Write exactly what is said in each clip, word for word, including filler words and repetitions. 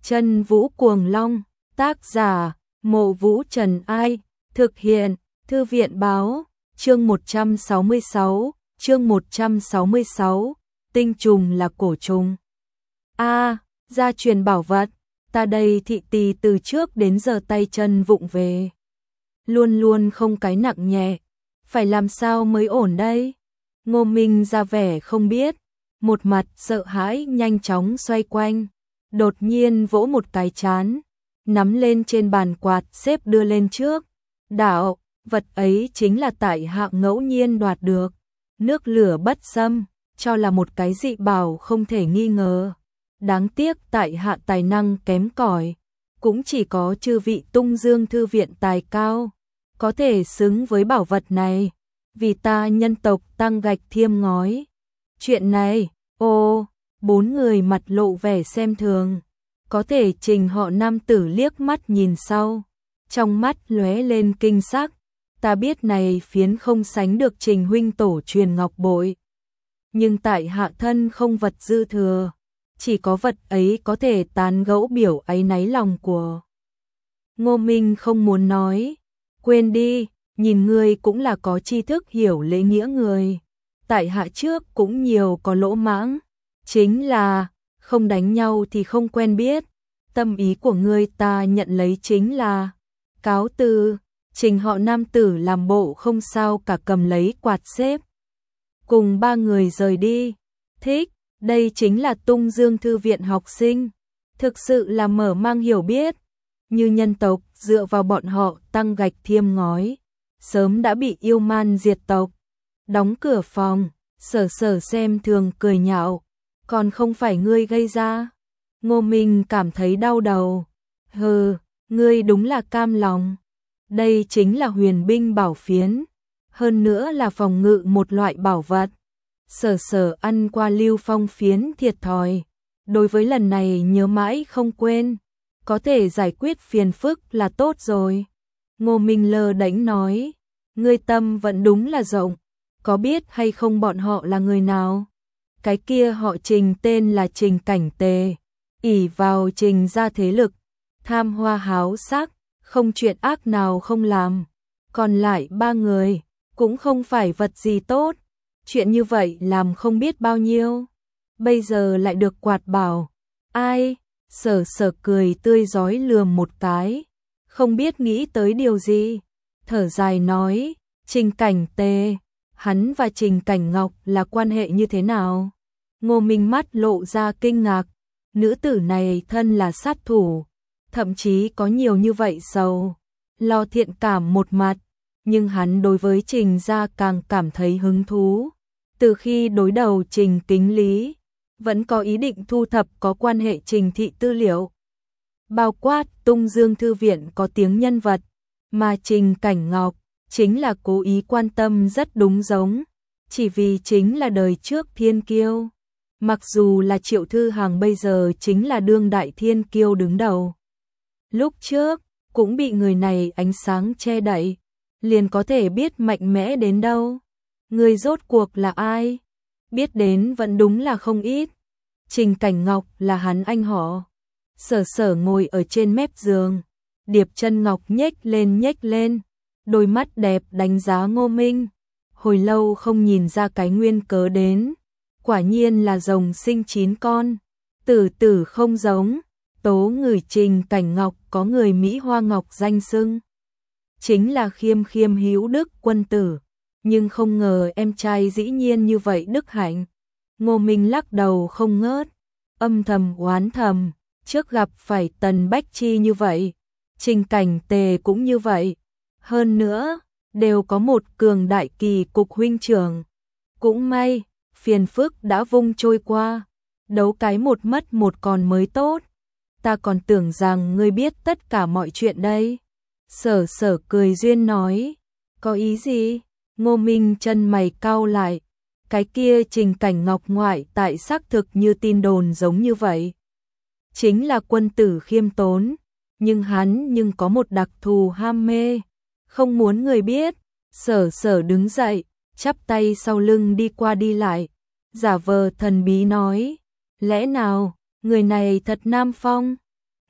Chân Vũ Cuồng Long, tác giả, Mộ Vũ Trần Ai, thực hiện, Thư viện Báo, chương một trăm sáu mươi sáu, chương một trăm sáu mươi sáu, tinh trùng là cổ trùng. A, gia truyền bảo vật, ta đây thị tỳ từ trước đến giờ tay chân vụng về. Luôn luôn không cái nặng nhẹ, phải làm sao mới ổn đây? Ngô Minh ra vẻ không biết, một mặt sợ hãi nhanh chóng xoay quanh, đột nhiên vỗ một cái chán, nắm lên trên bàn quạt xếp đưa lên trước. Đạo, vật ấy chính là tại hạ ngẫu nhiên đoạt được, nước lửa bất xâm, cho là một cái dị bảo không thể nghi ngờ. Đáng tiếc tại hạ tài năng kém cỏi, cũng chỉ có chư vị Tung Dương thư viện tài cao, có thể xứng với bảo vật này, vì ta nhân tộc tăng gạch thiêm ngói. Chuyện này, ô, bốn người mặt lộ vẻ xem thường, có thể Trình họ nam tử liếc mắt nhìn sau, trong mắt lóe lên kinh sắc, ta biết này phiến không sánh được Trình huynh tổ truyền ngọc bội, nhưng tại hạ thân không vật dư thừa, chỉ có vật ấy có thể tán gẫu biểu áy náy lòng của. Ngô Minh không muốn nói, quên đi, nhìn ngươi cũng là có tri thức hiểu lễ nghĩa người, tại hạ trước cũng nhiều có lỗ mãng, chính là không đánh nhau thì không quen biết, tâm ý của ngươi ta nhận lấy chính là cáo từ. Trình họ nam tử làm bộ không sao cả cầm lấy quạt xếp, cùng ba người rời đi. Thích, đây chính là Tung Dương thư viện học sinh, thực sự là mở mang hiểu biết, như nhân tộc dựa vào bọn họ tăng gạch thiêm ngói, sớm đã bị yêu man diệt tộc. Đóng cửa phòng, Sở Sở xem thường cười nhạo, còn không phải ngươi gây ra. Ngô Minh cảm thấy đau đầu, hừ, ngươi đúng là cam lòng. Đây chính là huyền binh bảo phiến, hơn nữa là phòng ngự một loại bảo vật. Sở Sở ăn qua Lưu Phong phiến thiệt thòi, đối với lần này nhớ mãi không quên, có thể giải quyết phiền phức là tốt rồi. Ngô Minh lơ đễnh nói, ngươi tâm vẫn đúng là rộng, có biết hay không bọn họ là người nào? Cái kia họ Trình tên là Trình Cảnh Tề, ỷ vào Trình gia thế lực, tham hoa háo sắc, không chuyện ác nào không làm. Còn lại ba người, cũng không phải vật gì tốt, chuyện như vậy làm không biết bao nhiêu. Bây giờ lại được quạt bảo, ai? Sở Sở cười tươi rói lườm một cái, không biết nghĩ tới điều gì, thở dài nói, Trình Cảnh Tề, hắn và Trình Cảnh Ngọc là quan hệ như thế nào? Ngô Minh mắt lộ ra kinh ngạc, nữ tử này thân là sát thủ, thậm chí có nhiều như vậy sầu, lo thiện cảm một mặt, nhưng hắn đối với Trình gia càng cảm thấy hứng thú. Từ khi đối đầu Trình Kính Lý, vẫn có ý định thu thập có quan hệ Trình thị tư liệu. Bao quát Tung Dương thư viện có tiếng nhân vật, mà Trình Cảnh Ngọc chính là cố ý quan tâm rất đúng giống, chỉ vì chính là đời trước thiên kiêu. Mặc dù là Triệu Thư Hằng bây giờ chính là đương đại thiên kiêu đứng đầu, lúc trước cũng bị người này ánh sáng che đậy, liền có thể biết mạnh mẽ đến đâu. Người rốt cuộc là ai? Biết đến vẫn đúng là không ít. Trình Cảnh Ngọc là hắn anh họ. Sở Sở ngồi ở trên mép giường, điệp chân ngọc nhếch lên nhếch lên, đôi mắt đẹp đánh giá Ngô Minh, hồi lâu không nhìn ra cái nguyên cớ đến. Quả nhiên là rồng sinh chín con, tử tử không giống. Tố người Trình Cảnh Ngọc có người Mỹ Hoa Ngọc danh xưng, chính là khiêm khiêm hữu đức quân tử, nhưng không ngờ em trai dĩ nhiên như vậy đức hạnh. Ngô Minh lắc đầu không ngớt, âm thầm oán thầm, trước gặp phải Tần Bách Chi như vậy, Trình Cảnh Tề cũng như vậy, hơn nữa đều có một cường đại kỳ cục huynh trưởng. Cũng may, phiền phức đã vung trôi qua, đấu cái một mất một còn mới tốt. Ta còn tưởng rằng ngươi biết tất cả mọi chuyện đây. Sở Sở cười duyên nói, có ý gì? Ngô Minh chân mày cau lại, cái kia Trình Cảnh Ngọc ngoại tại xác thực như tin đồn giống như vậy, chính là quân tử khiêm tốn, nhưng hắn nhưng có một đặc thù ham mê, không muốn người biết. Sở Sở đứng dậy, chắp tay sau lưng đi qua đi lại, giả vờ thần bí nói, lẽ nào người này thật nam phong?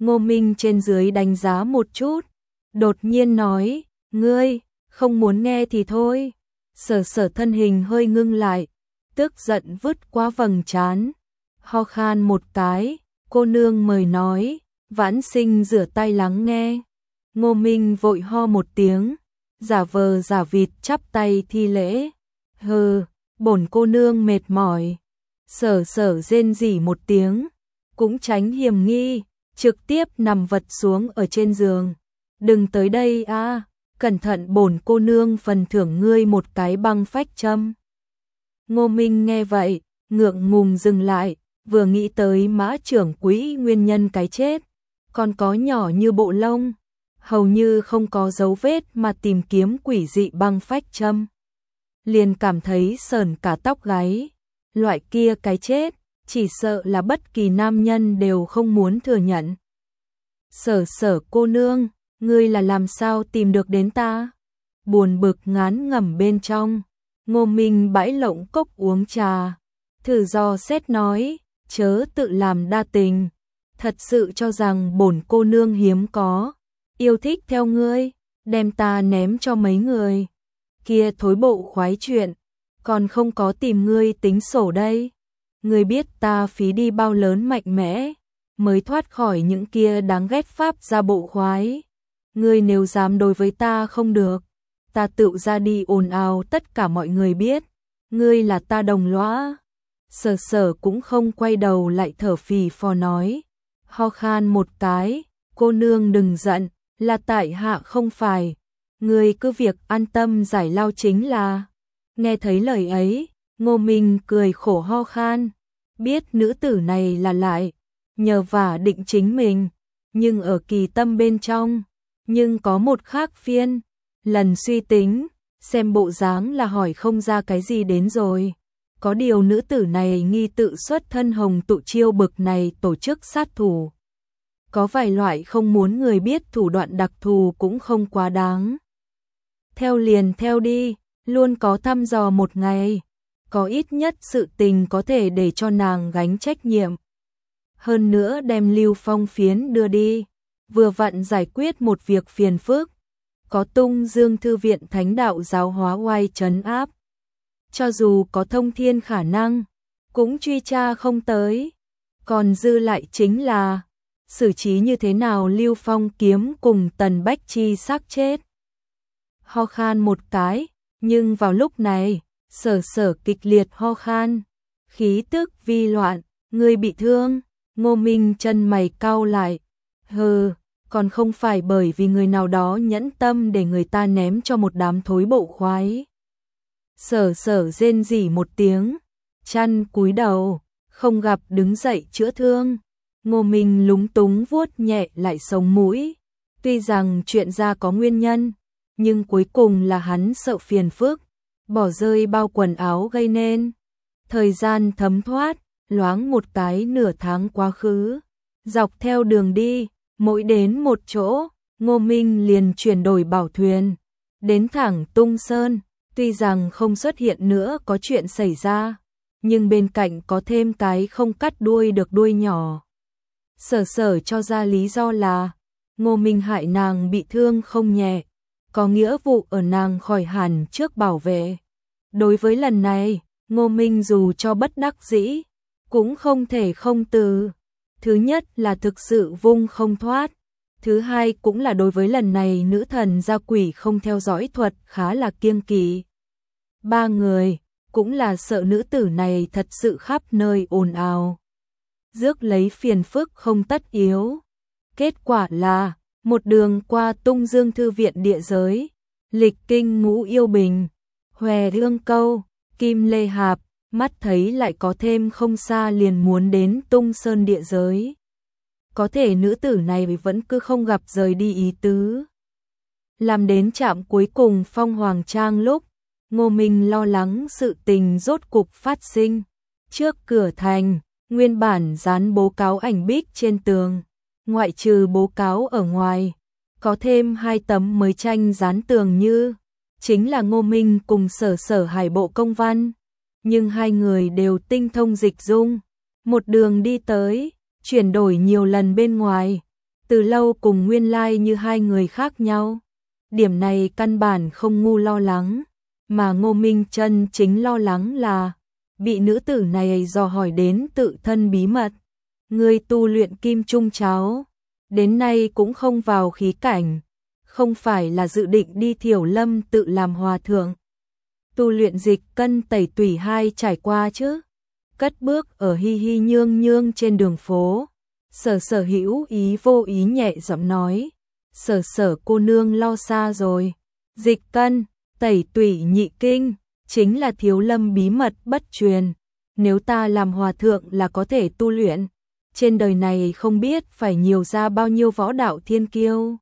Ngô Minh trên dưới đánh giá một chút, đột nhiên nói, ngươi, không muốn nghe thì thôi. Sở sở thân hình hơi ngưng lại, tức giận vứt qua vầng trán, ho khan một cái, cô nương mời nói, vãn sinh rửa tay lắng nghe. Ngô Minh vội ho một tiếng, giả vờ giả vịt chắp tay thi lễ, hừ, bổn cô nương mệt mỏi. Sở sở rên rỉ một tiếng, cũng tránh hiểm nghi, trực tiếp nằm vật xuống ở trên giường. Đừng tới đây a, à, cẩn thận bổn cô nương phần thưởng ngươi một cái băng phách châm. Ngô Minh nghe vậy, ngượng ngùng dừng lại, vừa nghĩ tới Mã trưởng quỹ nguyên nhân cái chết, còn có nhỏ như bộ lông, hầu như không có dấu vết mà tìm kiếm quỷ dị băng phách châm. Liền cảm thấy sờn cả tóc gáy, loại kia cái chết, chỉ sợ là bất kỳ nam nhân đều không muốn thừa nhận. Sở sở cô nương, ngươi là làm sao tìm được đến ta? Buồn bực ngán ngẩm bên trong, Ngô Minh bãi lộng cốc uống trà, thử dò xét nói, chớ tự làm đa tình, thật sự cho rằng bổn cô nương hiếm có, yêu thích theo ngươi, đem ta ném cho mấy người. Kia thối bộ khoái chuyện, còn không có tìm ngươi tính sổ đây. Ngươi biết ta phí đi bao lớn mạnh mẽ, mới thoát khỏi những kia đáng ghét pháp gia bộ khoái. Ngươi nếu dám đối với ta không được, ta tự ra đi ồn ào tất cả mọi người biết, ngươi là ta đồng lõa. Sở sở cũng không quay đầu lại thở phì phò nói, ho khan một cái, cô nương đừng giận, là tại hạ không phải, ngươi cứ việc an tâm giải lao chính là. Nghe thấy lời ấy, Ngô Minh cười khổ ho khan, biết nữ tử này là lại nhờ vả định chính mình, nhưng ở kỳ tâm bên trong, nhưng có một khác phiên, lần suy tính, xem bộ dáng là hỏi không ra cái gì đến rồi. Có điều nữ tử này nghi tự xuất thân hồng tụ chiêu bực này tổ chức sát thủ. Có vài loại không muốn người biết thủ đoạn đặc thù cũng không quá đáng. Theo liền theo đi, luôn có thăm dò một ngày, có ít nhất sự tình có thể để cho nàng gánh trách nhiệm. Hơn nữa đem Lưu Phong phiến đưa đi, vừa vặn giải quyết một việc phiền phức. Có Tung Dương Thư viện Thánh Đạo giáo hóa oai trấn áp. Cho dù có thông thiên khả năng, cũng truy tra không tới. Còn dư lại chính là xử trí như thế nào Lưu Phong kiếm cùng Tần Bách Chi xác chết. Ho khan một cái, nhưng vào lúc này, sở sở kịch liệt ho khan, khí tức vi loạn, người bị thương. Ngô Minh chân mày cau lại, hừ, còn không phải bởi vì người nào đó nhẫn tâm để người ta ném cho một đám thối bộ khoái. Sở sở rên rỉ một tiếng, chăn cúi đầu, không gặp đứng dậy chữa thương. Ngô Minh lúng túng vuốt nhẹ lại sống mũi, tuy rằng chuyện ra có nguyên nhân, nhưng cuối cùng là hắn sợ phiền phức, bỏ rơi bao quần áo gây nên. Thời gian thấm thoát, loáng một cái nửa tháng quá khứ, dọc theo đường đi, mỗi đến một chỗ, Ngô Minh liền chuyển đổi bảo thuyền, đến thẳng Tung Sơn, tuy rằng không xuất hiện nữa có chuyện xảy ra, nhưng bên cạnh có thêm cái không cắt đuôi được đuôi nhỏ. Sở sở cho ra lý do là, Ngô Minh hại nàng bị thương không nhẹ, có nghĩa vụ ở nàng khỏi hẳn trước bảo vệ. Đối với lần này, Ngô Minh dù cho bất đắc dĩ, cũng không thể không từ. Thứ nhất là thực sự vung không thoát, thứ hai cũng là đối với lần này nữ thần gia quỷ không theo dõi thuật khá là kiêng kỵ. Ba người, cũng là sợ nữ tử này thật sự khắp nơi ồn ào, rước lấy phiền phức không tất yếu. Kết quả là, một đường qua Tung Dương Thư viện địa giới, lịch kinh Ngũ Yêu Bình, Hòe Rương Câu, Kim Lê Hạp, mắt thấy lại có thêm không xa liền muốn đến Tung Sơn địa giới. Có thể nữ tử này vẫn cứ không gặp rời đi ý tứ. Làm đến trạm cuối cùng Phong Hoàng Trang lúc, Ngô Minh lo lắng sự tình rốt cục phát sinh. Trước cửa thành, nguyên bản dán bố cáo ảnh bích trên tường, ngoại trừ bố cáo ở ngoài, có thêm hai tấm mới tranh dán tường như, chính là Ngô Minh cùng sở sở hải bộ công văn. Nhưng hai người đều tinh thông dịch dung, một đường đi tới, chuyển đổi nhiều lần bên ngoài, từ lâu cùng nguyên lai như hai người khác nhau. Điểm này căn bản không ngu lo lắng, mà Ngô Minh chân chính lo lắng là bị nữ tử này dò hỏi đến tự thân bí mật. Ngươi tu luyện kim trung cháo, đến nay cũng không vào khí cảnh, không phải là dự định đi Thiểu Lâm tự làm hòa thượng. Tu luyện dịch cân tẩy tủy hai trải qua chứ? Cất bước ở hi hi nhương nhương trên đường phố, Sở Sở hữu ý vô ý nhẹ giọng nói, Sở Sở cô nương lo xa rồi, dịch cân, tẩy tủy nhị kinh, chính là Thiếu Lâm bí mật bất truyền, nếu ta làm hòa thượng là có thể tu luyện, trên đời này không biết phải nhiều ra bao nhiêu võ đạo thiên kiêu.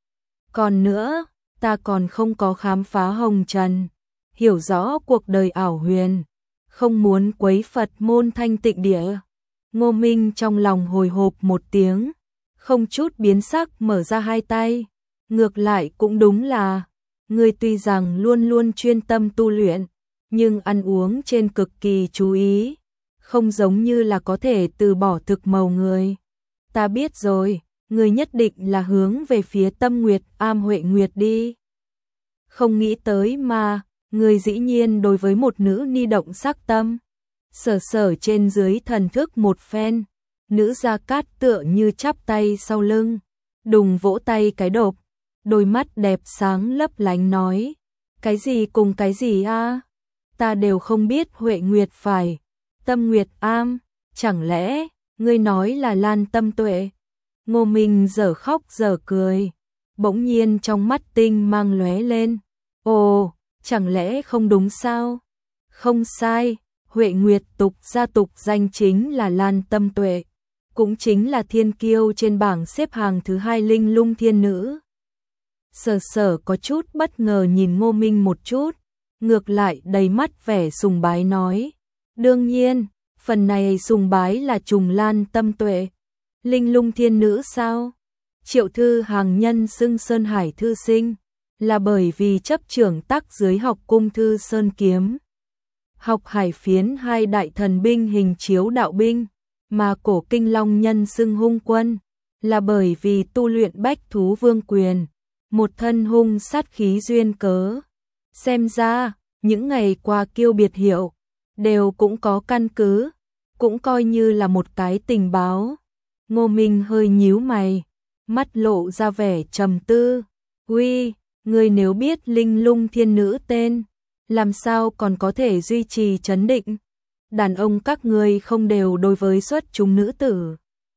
Còn nữa, ta còn không có khám phá hồng trần, hiểu rõ cuộc đời ảo huyền, không muốn quấy Phật môn thanh tịnh địa. Ngô Minh trong lòng hồi hộp một tiếng, không chút biến sắc mở ra hai tay, ngược lại cũng đúng là, ngươi tuy rằng luôn luôn chuyên tâm tu luyện, nhưng ăn uống trên cực kỳ chú ý, không giống như là có thể từ bỏ thực màu người. Ta biết rồi, ngươi nhất định là hướng về phía Tâm Nguyệt Am Huệ Nguyệt đi. Không nghĩ tới mà, ngươi dĩ nhiên đối với một nữ ni động sắc tâm. Sở Sở trên dưới thần thức một phen, nữ Gia Cát tựa như chắp tay sau lưng, đùng vỗ tay cái đột, đôi mắt đẹp sáng lấp lánh nói, cái gì cùng cái gì a? Ta đều không biết Huệ Nguyệt phải, Tâm Nguyệt Am, chẳng lẽ ngươi nói là Lan Tâm Tuệ? Ngô Minh dở khóc dở cười, bỗng nhiên trong mắt tinh mang lóe lên, ồ, chẳng lẽ không đúng sao? Không sai, Huệ Nguyệt tục gia tục danh chính là Lan Tâm Tuệ, cũng chính là thiên kiêu trên bảng xếp hàng thứ hai linh lung thiên nữ. Sở Sở có chút bất ngờ nhìn Ngô Minh một chút, ngược lại đầy mắt vẻ sùng bái nói, đương nhiên, phần này sùng bái là trùng Lan Tâm Tuệ. Linh lung thiên nữ sao? Triệu thư hàng nhân xưng Sơn Hải thư sinh, là bởi vì chấp trưởng tác dưới học cung thư Sơn Kiếm. Học hải phiến hai đại thần binh hình chiếu đạo binh, mà cổ kinh long nhân xưng hung quân, là bởi vì tu luyện bách thú vương quyền, một thân hung sát khí duyên cớ. Xem ra, những ngày qua kiêu biệt hiệu, đều cũng có căn cứ, cũng coi như là một cái tình báo. Ngô Minh hơi nhíu mày, mắt lộ ra vẻ trầm tư. Uy, ngươi nếu biết linh lung thiên nữ tên, làm sao còn có thể duy trì trấn định? Đàn ông các ngươi không đều đối với xuất chúng nữ tử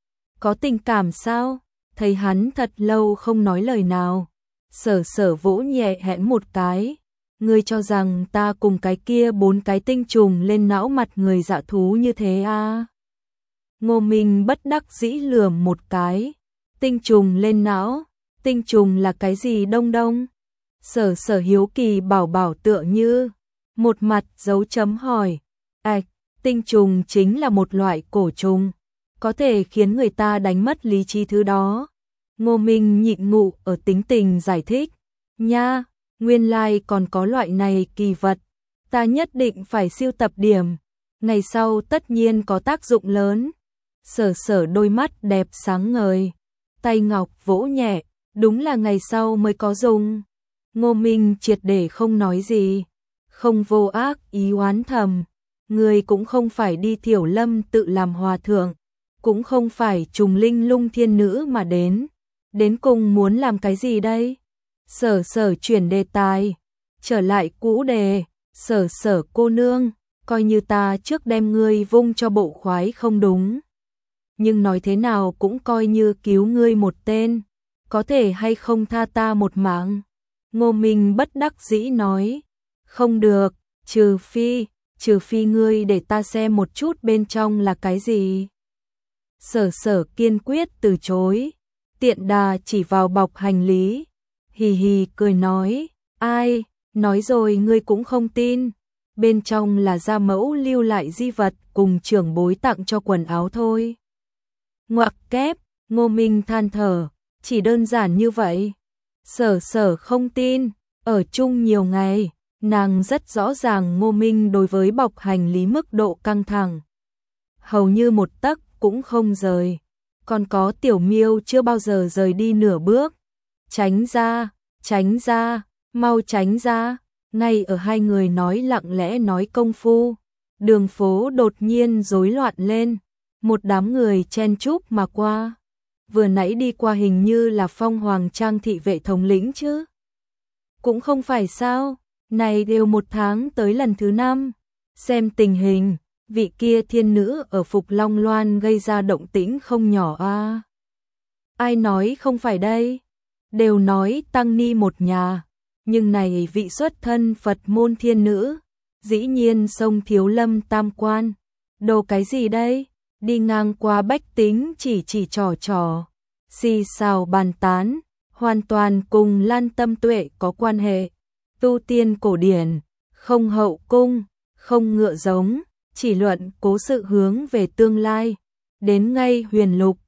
có tình cảm sao? Thấy hắn thật lâu không nói lời nào, Sở Sở vỗ nhẹ hẽn một cái. Ngươi cho rằng ta cùng cái kia bốn cái tinh trùng lên não mặt người dạ thú như thế à? Ngô Minh bất đắc dĩ lườm một cái. Tinh trùng lên não, tinh trùng là cái gì đông đông? Sở Sở hiếu kỳ bảo bảo tựa như một mặt dấu chấm hỏi. Ảch, tinh trùng chính là một loại cổ trùng, có thể khiến người ta đánh mất lý trí thứ đó. Ngô Minh nhịn ngụ ở tính tình giải thích. Nha, nguyên lai còn có loại này kỳ vật, ta nhất định phải siêu tập điểm, ngày sau tất nhiên có tác dụng lớn. Sở Sở đôi mắt đẹp sáng ngời, tay ngọc vỗ nhẹ, đúng là ngày sau mới có dùng. Ngô Minh triệt để không nói gì, không vô ác ý oán thầm, người cũng không phải đi Thiểu Lâm tự làm hòa thượng, cũng không phải trùng linh lung thiên nữ mà đến, đến cùng muốn làm cái gì đây? Sở Sở chuyển đề tài, trở lại cũ đề, Sở Sở cô nương, coi như ta trước đem ngươi vung cho bộ khoái không đúng, nhưng nói thế nào cũng coi như cứu ngươi một tên, có thể hay không tha ta một mạng? Ngô Minh bất đắc dĩ nói, không được, trừ phi, trừ phi ngươi để ta xem một chút bên trong là cái gì. Sở Sở kiên quyết từ chối, tiện đà chỉ vào bọc hành lý, hì hì cười nói, ai, nói rồi ngươi cũng không tin, bên trong là gia mẫu lưu lại di vật cùng trưởng bối tặng cho quần áo thôi. Ngoặc kép, Ngô Minh than thở, chỉ đơn giản như vậy. Sở Sở không tin, ở chung nhiều ngày, nàng rất rõ ràng Ngô Minh đối với bọc hành lý mức độ căng thẳng, hầu như một tấc cũng không rời. còn có Tiểu Miêu chưa bao giờ rời đi nửa bước. Tránh ra, tránh ra, mau tránh ra. Ngay ở hai người nói lặng lẽ nói công phu, đường phố đột nhiên rối loạn lên, một đám người chen chúc mà qua. Vừa nãy đi qua hình như là Phong Hoàng Trang thị vệ thống lĩnh chứ? Cũng không phải sao, này đều một tháng tới lần thứ năm. Xem tình hình, vị kia thiên nữ ở Phục Long Loan gây ra động tĩnh không nhỏ a. À. Ai nói không phải đây? Đều nói tăng ni một nhà, nhưng này vị xuất thân Phật môn thiên nữ, dĩ nhiên xông Thiếu Lâm tam quan. Đồ cái gì đây? Đi ngang qua bách tính chỉ chỉ trò trò, xì xào bàn tán, hoàn toàn cùng Lan Tâm Tuệ có quan hệ. Tu tiên cổ điển, không hậu cung, không ngựa giống, chỉ luận cố sự hướng về tương lai. Đến ngay huyền lục,